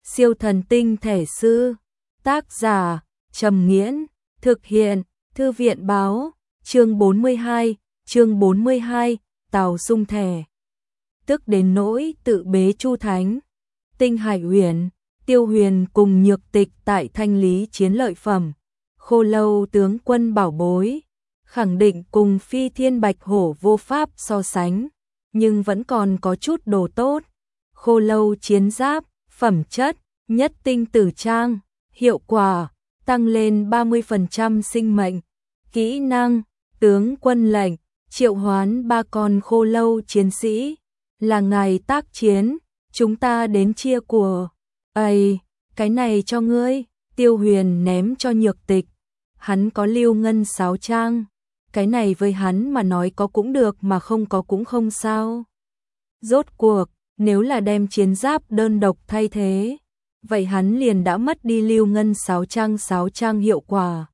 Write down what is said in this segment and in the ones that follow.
Siêu thần tinh thể sư. Tác giả Trầm Nghiễn. Thực hiện Thư viện báo. Chương 42, Tào Sung thẻ. Tức đến nỗi tự bế Chu Thánh. Tinh Hải Uyển, Tiêu Huyền cùng Nhược Tịch tại thanh lý chiến lợi phẩm. Khô Lâu tướng quân bảo bối, khẳng định cùng Phi Thiên Bạch Hổ vô pháp so sánh, nhưng vẫn còn có chút đồ tốt. Khô Lâu chiến giáp, phẩm chất, nhất tinh tử trang, hiệu quả, tăng lên 30% sinh mệnh. Kỹ năng, tướng quân lệnh, triệu hoán 3 con khô lâu chiến sĩ. Là ngài tác chiến, chúng ta đến chia của. Ây, cái này cho ngươi. Tiêu Huyền ném cho Nhược Tịch. Hắn có lưu ngân sáo trang. Cái này với hắn mà nói có cũng được mà không có cũng không sao. Rốt cuộc, nếu là đem chiến giáp đơn độc thay thế, vậy hắn liền đã mất đi lưu ngân sáo trang hiệu quả.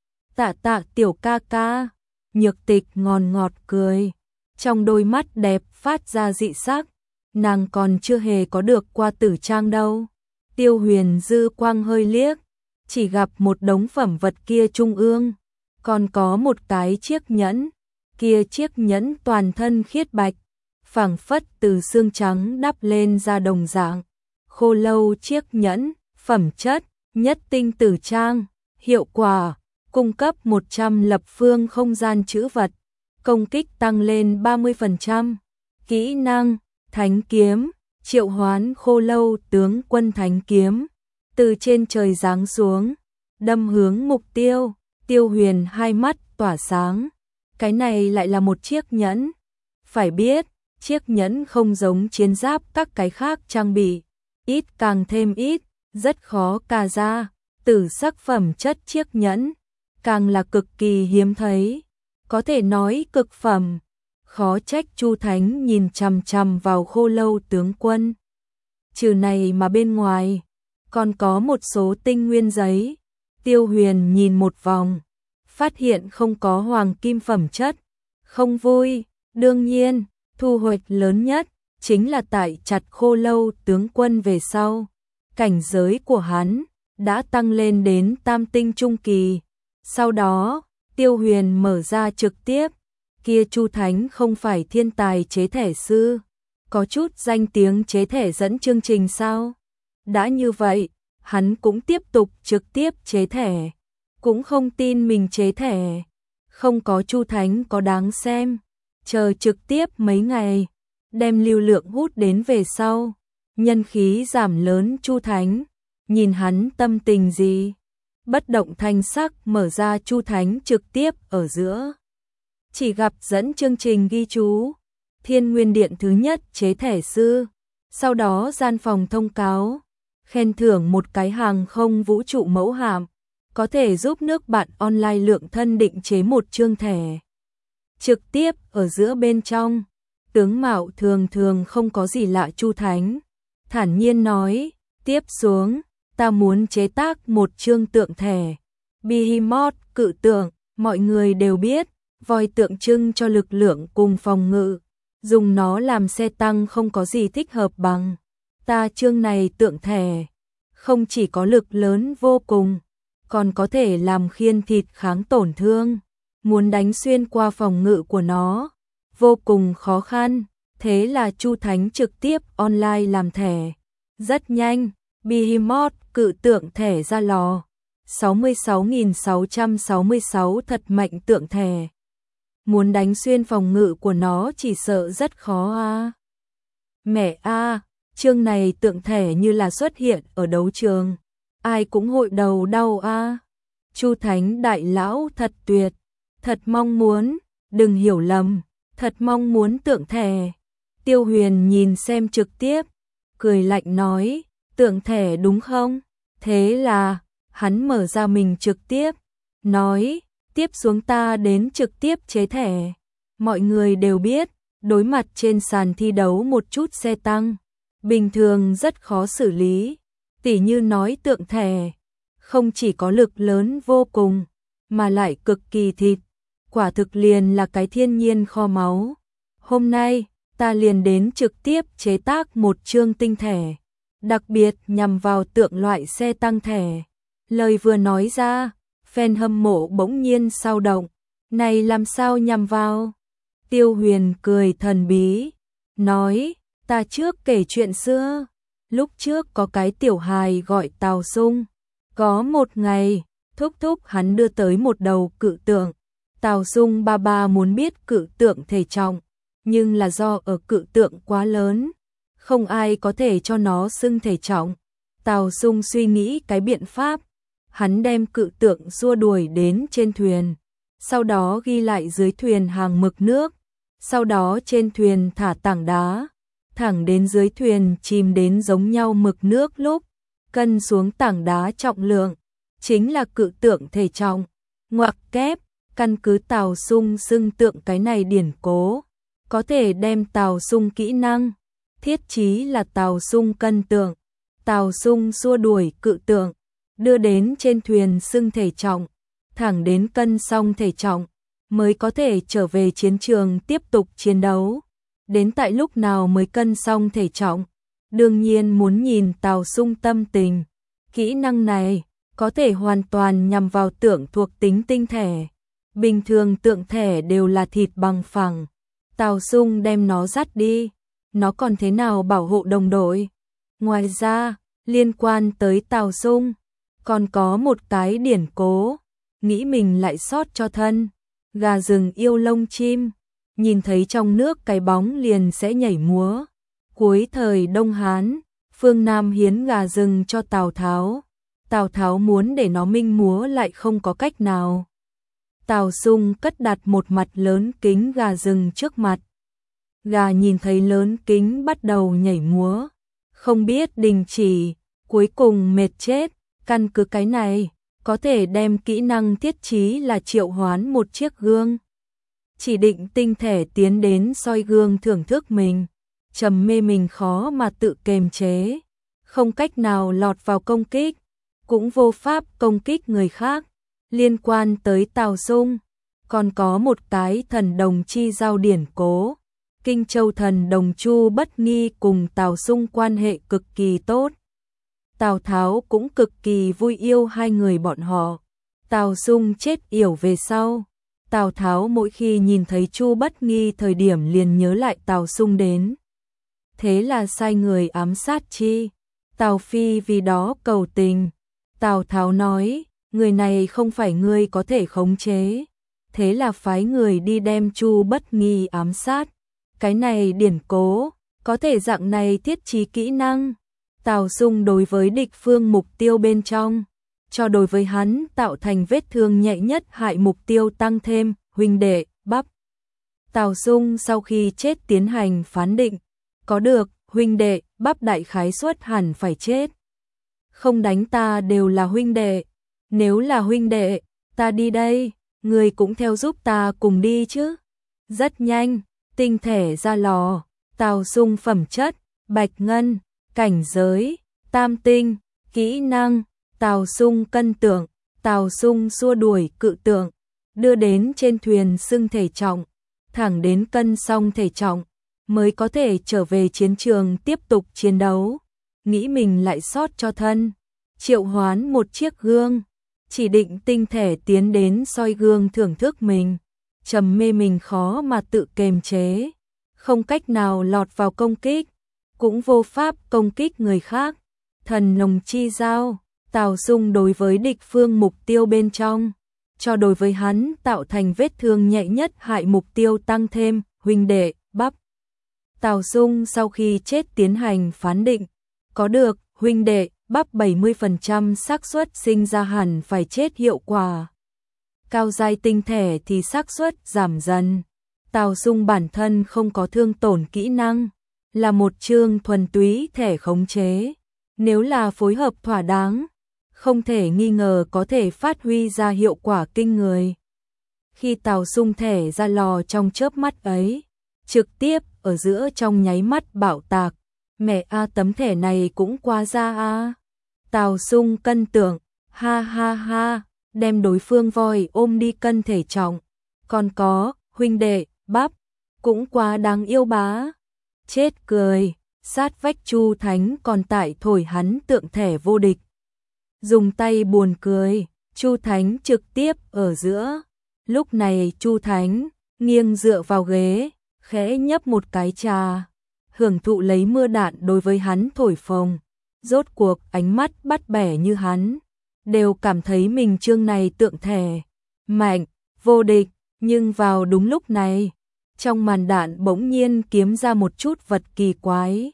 Tạ tiểu ca ca. Nhược Tịch ngòn ngọt cười, trong đôi mắt đẹp phát ra dị sắc. Nàng còn chưa hề có được qua tử trang đâu. Tiêu Huyền dư quang hơi liếc, chỉ gặp một đống phẩm vật kia trung ương, còn có một cái chiếc nhẫn. Kia chiếc nhẫn toàn thân khiết bạch, phảng phất từ xương trắng đắp lên ra đồng dạng. Khô lâu chiếc nhẫn, phẩm chất, nhất tinh tử trang, hiệu quả, cung cấp 100 lập phương không gian trữ vật, công kích tăng lên 30%. Kỹ năng, Thánh kiếm, triệu hoán khô lâu tướng quân thánh kiếm, từ trên trời giáng xuống, đâm hướng mục tiêu. Tiêu Huyền hai mắt tỏa sáng, cái này lại là một chiếc nhẫn. Phải biết, chiếc nhẫn không giống chiến giáp các cái khác trang bị, ít càng thêm ít, rất khó cà ra. Tử sắc phẩm chất chiếc nhẫn, càng là cực kỳ hiếm thấy, có thể nói cực phẩm. Khó trách Chu Thánh nhìn chằm chằm vào khô lâu tướng quân. Trừ này mà bên ngoài, còn có một số tinh nguyên giấy. Tiêu Huyền nhìn một vòng, phát hiện không có hoàng kim phẩm chất. Không vui, đương nhiên, thu hoạch lớn nhất chính là tại chặt khô lâu tướng quân về sau. Cảnh giới của hắn đã tăng lên đến tam tinh trung kỳ. Sau đó, Tiêu Huyền mở ra trực tiếp. Kia Chu Thánh không phải thiên tài chế thẻ sư, có chút danh tiếng chế thẻ dẫn chương trình sao? Đã như vậy, hắn cũng tiếp tục trực tiếp chế thẻ, cũng không tin mình chế thẻ. Không có Chu Thánh có đáng xem, chờ trực tiếp mấy ngày, đem lưu lượng hút đến về sau, nhân khí giảm lớn. Chu Thánh, nhìn hắn tâm tình gì? Bất động thanh sắc mở ra Chu Thánh trực tiếp ở giữa. Chỉ gặp dẫn chương trình ghi chú, Thiên Nguyên Điện thứ nhất chế thẻ sư, sau đó gian phòng thông cáo, khen thưởng một cái hàng không vũ trụ mẫu hạm, có thể giúp nước bạn online lượng thân định chế một chương thẻ. Trực tiếp ở giữa bên trong, tướng mạo thường thường không có gì lạ. Chu Thánh thản nhiên nói, tiếp xuống, ta muốn chế tác một chương tượng thẻ. Behemoth cự tượng, mọi người đều biết, voi tượng trưng cho lực lượng cùng phòng ngự, dùng nó làm xe tăng không có gì thích hợp bằng. Ta chương này tượng thẻ, không chỉ có lực lớn vô cùng, còn có thể làm khiên thịt kháng tổn thương. Muốn đánh xuyên qua phòng ngự của nó, vô cùng khó khăn. Thế là Chu Thánh trực tiếp online làm thẻ. Rất nhanh, Behemoth cự tượng thẻ ra lò. 66.666 thật mạnh tượng thẻ. Muốn đánh xuyên phòng ngự của nó chỉ sợ rất khó a. Mẹ a, chương này tượng thẻ như là xuất hiện ở đấu trường, ai cũng hội đầu đau a. Chu Thánh đại lão thật tuyệt, thật mong muốn, đừng hiểu lầm, thật mong muốn tượng thẻ. Tiêu Huyền nhìn xem trực tiếp, cười lạnh nói, tượng thẻ đúng không? Thế là, hắn mở ra mình trực tiếp, nói, tiếp xuống ta đến trực tiếp chế thẻ. Mọi người đều biết, đối mặt trên sàn thi đấu một chút xe tăng, bình thường rất khó xử lý. Tỉ như nói tượng thẻ, không chỉ có lực lớn vô cùng, mà lại cực kỳ thịt. Quả thực liền là cái thiên nhiên kho máu. Hôm nay, ta liền đến trực tiếp chế tác một chương tinh thẻ. đặc biệt nhằm vào tượng loại xe tăng thẻ. Lời vừa nói ra, fan hâm mộ bỗng nhiên xao động, này làm sao nhằm vào? Tiêu Huyền cười thần bí, nói, ta trước kể chuyện xưa, lúc trước có cái tiểu hài gọi Tào Sung, có một ngày, thúc thúc hắn đưa tới một đầu cự tượng, Tào Sung ba ba muốn biết cự tượng thể trọng, nhưng là do ở cự tượng quá lớn, không ai có thể cho nó xưng thể trọng. Tào Sung suy nghĩ cái biện pháp, hắn đem cự tượng xua đuổi đến trên thuyền, sau đó ghi lại dưới thuyền hàng mực nước, sau đó trên thuyền thả tảng đá, thẳng đến dưới thuyền chìm đến giống nhau mực nước lúc, cân xuống tảng đá trọng lượng, chính là cự tượng thể trọng. Ngoặc kép, căn cứ Tào Sung xưng tượng cái này điển cố, có thể đem Tào Sung kỹ năng, thiết chí là Tào Sung cân tượng, Tào Sung xua đuổi cự tượng, đưa đến trên thuyền xưng thể trọng, thẳng đến cân xong thể trọng, mới có thể trở về chiến trường tiếp tục chiến đấu. Đến tại lúc nào mới cân xong thể trọng, đương nhiên muốn nhìn Tào Sung tâm tình. Kỹ năng này có thể hoàn toàn nhằm vào tượng thuộc tính tinh thể. Bình thường tượng thể đều là thịt bằng phẳng. Tào Sung đem nó dắt đi, nó còn thế nào bảo hộ đồng đội. Ngoài ra, liên quan tới Tào Sung, còn có một cái điển cố, nghĩ mình lại sót cho thân. Gà rừng yêu lông chim, nhìn thấy trong nước cái bóng liền sẽ nhảy múa. Cuối thời Đông Hán, phương Nam hiến gà rừng cho Tào Tháo. Tào Tháo muốn để nó minh múa lại không có cách nào. Tào Sung cất đặt một mặt lớn kính gà rừng trước mặt. Gà nhìn thấy lớn kính bắt đầu nhảy múa, không biết đình chỉ, cuối cùng mệt chết. Căn cứ cái này, có thể đem kỹ năng thiết chí là triệu hoán một chiếc gương. Chỉ định tinh thể tiến đến soi gương thưởng thức mình, trầm mê mình khó mà tự kềm chế, không cách nào lọt vào công kích, cũng vô pháp công kích người khác. Liên quan tới Tào Sung, còn có một cái thần đồng chi giao điển cố. Kinh Châu thần đồng Chu Bất Nghi cùng Tào Sung quan hệ cực kỳ tốt. Tào Tháo cũng cực kỳ vui yêu hai người bọn họ. Tào Sung chết yểu về sau, Tào Tháo mỗi khi nhìn thấy Chu Bất Nghi thời điểm liền nhớ lại Tào Sung đến. Thế là sai người ám sát chi. Tào Phi vì đó cầu tình. Tào Tháo nói, người này không phải ngươi có thể khống chế. Thế là phái người đi đem Chu Bất Nghi ám sát. Cái này điển cố, có thể dạng này thiết trí kỹ năng. Tào Sung đối với địch phương mục tiêu bên trong, cho đối với hắn tạo thành vết thương nhẹ nhất hại mục tiêu tăng thêm, huynh đệ, bắp. Tào Sung sau khi chết tiến hành phán định, có được, huynh đệ, bắp đại khái suất hẳn phải chết. Không đánh ta đều là huynh đệ, nếu là huynh đệ, ta đi đây, người cũng theo giúp ta cùng đi chứ. Rất nhanh, tinh thể ra lò, Tào Sung phẩm chất, bạch ngân, cảnh giới, tam tinh, kỹ năng, Tào Sung cân tượng, Tào Sung xua đuổi cự tượng, đưa đến trên thuyền xưng thể trọng, thẳng đến cân xong thể trọng, mới có thể trở về chiến trường tiếp tục chiến đấu. Nghĩ mình lại sót cho thân, triệu hoán một chiếc gương, chỉ định tinh thể tiến đến soi gương thưởng thức mình, trầm mê mình khó mà tự kềm chế, không cách nào lọt vào công kích, cũng vô pháp công kích người khác. Thần nồng chi giao, Tào Sung đối với địch phương mục tiêu bên trong, cho đối với hắn tạo thành vết thương nhẹ nhất hại mục tiêu tăng thêm, huynh đệ, bắp. Tào Sung sau khi chết tiến hành phán định, có được, huynh đệ, bắp 70% xác suất sinh ra hẳn phải chết hiệu quả. Cao giai tinh thể thì xác suất giảm dần. Tào Sung bản thân không có thương tổn kỹ năng, là một chương thuần túy thể khống chế. Nếu là phối hợp thỏa đáng, không thể nghi ngờ có thể phát huy ra hiệu quả kinh người. Khi Tào Sung thể ra lò trong chớp mắt ấy, trực tiếp ở giữa trong nháy mắt bạo tạc, mẹ a tấm thẻ này cũng quá ra a. Tào Sung cân tượng, ha ha ha, đem đối phương voi ôm đi cân thể trọng. Còn có, huynh đệ, bắp, cũng quá đáng yêu bá. Chết cười, sát vách Chu Thánh còn tại thổi hắn tượng thẻ vô địch. Dùng tay buồn cười, Chu Thánh trực tiếp ở giữa. Lúc này Chu Thánh nghiêng dựa vào ghế, khẽ nhấp một cái trà, hưởng thụ lấy mưa đạn đối với hắn thổi phồng. Rốt cuộc ánh mắt bắt bẻ như hắn, đều cảm thấy mình chương này tượng thẻ mạnh, vô địch, nhưng vào đúng lúc này, trong màn đạn bỗng nhiên kiếm ra một chút vật kỳ quái.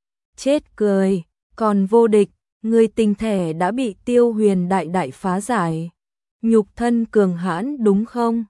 Chết cười, còn vô địch, người tình thẻ đã bị Tiêu Huyền đại đại phá giải. Nhục thân cường hãn đúng không?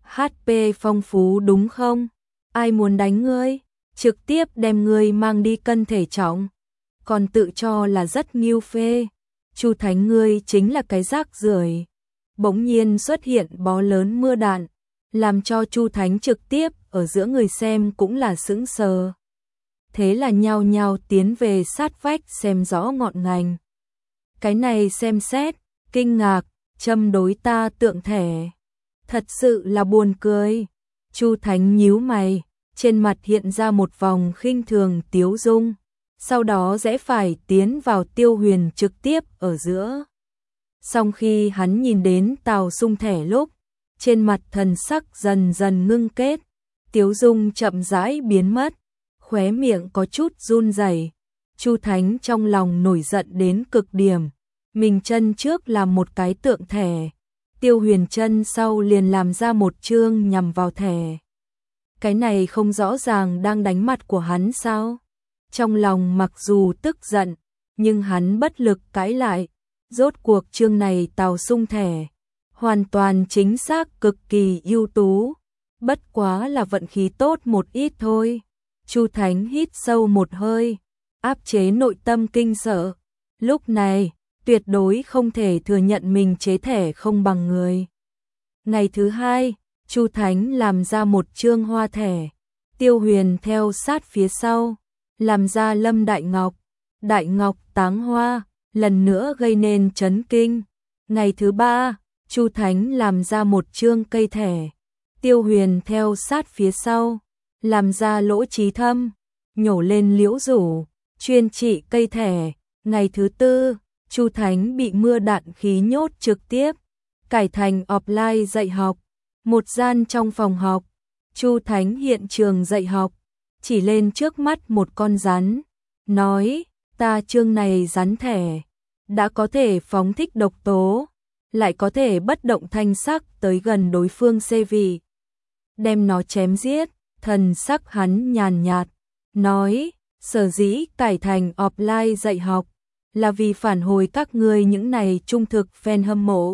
HP phong phú đúng không? Ai muốn đánh ngươi? Trực tiếp đem ngươi mang đi cân thể trọng. Còn tự cho là rất nghiêu phê. Chu Thánh ngươi chính là cái rác rưởi. Bỗng nhiên xuất hiện bó lớn mưa đạn, làm cho Chu Thánh trực tiếp ở giữa người xem cũng là sững sờ. Thế là nhao nhao tiến về sát vách xem rõ ngọn ngành. Cái này xem xét, kinh ngạc, châm đối ta tượng thẻ. Thật sự là buồn cười. Chu Thánh nhíu mày, trên mặt hiện ra một vòng khinh thường tiếu dung, sau đó rẽ phải tiến vào Tiêu Huyền trực tiếp ở giữa. Song khi hắn nhìn đến Tào Sung thẻ lúc, trên mặt thần sắc dần dần ngưng kết, tiếu dung chậm rãi biến mất, khóe miệng có chút run rẩy. Chu Thánh trong lòng nổi giận đến cực điểm, mình chân trước làm một cái tượng thẻ, Tiêu Huyền chân sau liền làm ra một chương nhằm vào thẻ. Cái này không rõ ràng đang đánh mặt của hắn sao? Trong lòng mặc dù tức giận, nhưng hắn bất lực cãi lại. Rốt cuộc chương này Tào Sung thẻ, hoàn toàn chính xác cực kỳ ưu tú. Bất quá là vận khí tốt một ít thôi. Chu Thánh hít sâu một hơi, áp chế nội tâm kinh sợ. Lúc này, tuyệt đối không thể thừa nhận mình chế thẻ không bằng người. Ngày thứ hai, Chu Thánh làm ra một chương hoa thẻ, Tiêu Huyền theo sát phía sau, làm ra Lâm Đại Ngọc táng hoa, lần nữa gây nên chấn kinh. Ngày thứ ba, Chu Thánh làm ra một chương cây thẻ, Tiêu Huyền theo sát phía sau, làm ra Lỗ Chí Thâm, nhổ lên liễu rủ, chuyên trị cây thẻ. Ngày thứ tư, Chu Thánh bị mưa đạn khí nhốt trực tiếp, cải thành offline dạy học. Một gian trong phòng học, Chu Thánh hiện trường dạy học, chỉ lên trước mắt một con rắn, nói, ta chương này rắn thẻ, đã có thể phóng thích độc tố, lại có thể bất động thanh sắc tới gần đối phương xê vị. Đem nó chém giết, thần sắc hắn nhàn nhạt, nói, sở dĩ cải thành offline dạy học, là vì phản hồi các ngươi những này trung thực fan hâm mộ.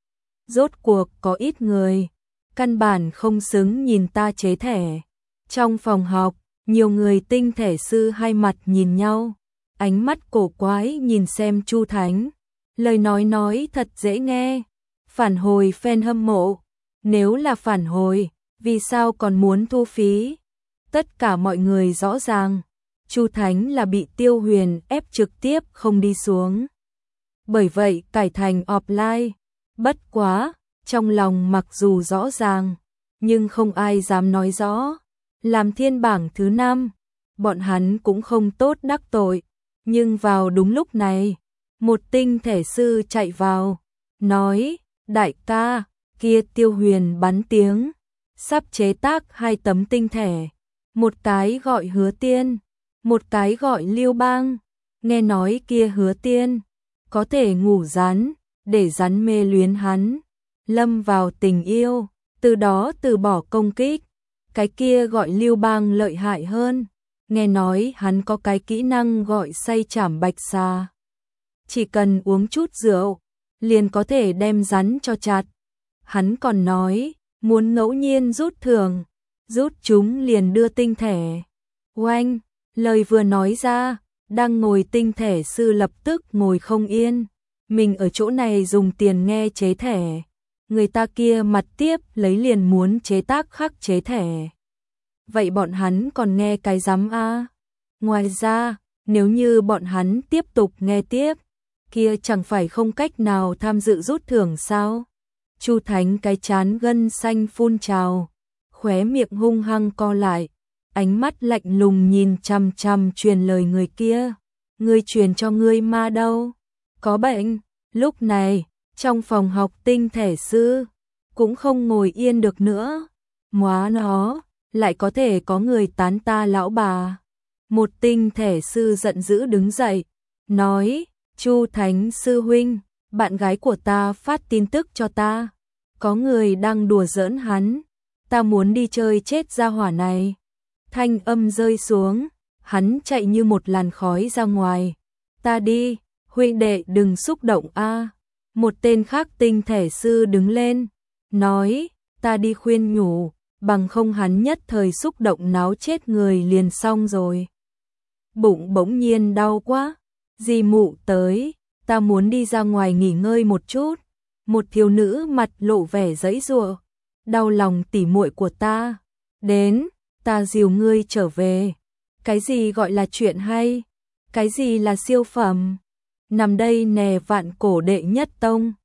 Rốt cuộc có ít người, căn bản không xứng nhìn ta chế thẻ. Trong phòng học, nhiều người tinh thể sư hai mặt nhìn nhau, ánh mắt cổ quái nhìn xem Chu Thánh. Lời nói thật dễ nghe, phản hồi fan hâm mộ. Nếu là phản hồi, vì sao còn muốn thu phí? Tất cả mọi người rõ ràng, Chu Thánh là bị Tiêu Huyền ép trực tiếp không đi xuống. Bởi vậy cải thành offline. Bất quá, trong lòng mặc dù rõ ràng, nhưng không ai dám nói rõ. Làm thiên bảng thứ 5, bọn hắn cũng không tốt đắc tội. Nhưng vào đúng lúc này, một tinh thể sư chạy vào, nói, đại ca, kia Tiêu Huyền bắn tiếng, sắp chế tác 2 tấm tinh thể. Một cái gọi Hứa Tiên, một cái gọi Liêu Bang. Nghe nói kia Hứa Tiên có thể ngủ rắn, để rắn mê luyến hắn, lâm vào tình yêu, từ đó từ bỏ công kích. Cái kia gọi Liêu Bang lợi hại hơn, nghe nói hắn có cái kỹ năng gọi say chảm bạch xà. Chỉ cần uống chút rượu, liền có thể đem rắn cho chặt. Hắn còn nói, muốn ngẫu nhiên rút thưởng, rút chúng liền đưa tinh thể. Oanh, lời vừa nói ra, đang ngồi tinh thể sư lập tức ngồi không yên. Mình ở chỗ này dùng tiền nghe chế thẻ, người ta kia mặt tiếp lấy liền muốn chế tác khắc chế thẻ. Vậy bọn hắn còn nghe cái rắm a? Ngoài ra, nếu như bọn hắn tiếp tục nghe tiếp, kia chẳng phải không cách nào tham dự rút thưởng sao? Chu Thánh cái chán gân xanh phun trào, khóe miệng hung hăng co lại, ánh mắt lạnh lùng nhìn chằm chằm truyền lời người kia. Ngươi truyền cho ngươi ma đâu? Có bệnh? Lúc này, trong phòng học Tinh Thể Sư cũng không ngồi yên được nữa. Móa nó, lại có thể có người tán ta lão bà. Một Tinh Thể Sư giận dữ đứng dậy, nói, Chu Thánh Sư Huynh, bạn gái của ta phát tin tức cho ta. Có người đang đùa giỡn hắn, ta muốn đi chơi chết gia hỏa này. Thanh âm rơi xuống, hắn chạy như một làn khói ra ngoài. Ta đi, huynh đệ đừng xúc động a. Một tên khác Tinh Thể Sư đứng lên, nói, ta đi khuyên nhủ, bằng không hắn nhất thời xúc động náo chết người liền xong rồi. Bụng bỗng nhiên đau quá, dì mụ tới, ta muốn đi ra ngoài nghỉ ngơi một chút. Một thiếu nữ mặt lộ vẻ giãy giụa, đau lòng tỉ muội của ta. Đến, ta dìu ngươi trở về. Cái gì gọi là chuyện hay? Cái gì là siêu phẩm? Nằm đây nè vạn cổ đệ nhất tông.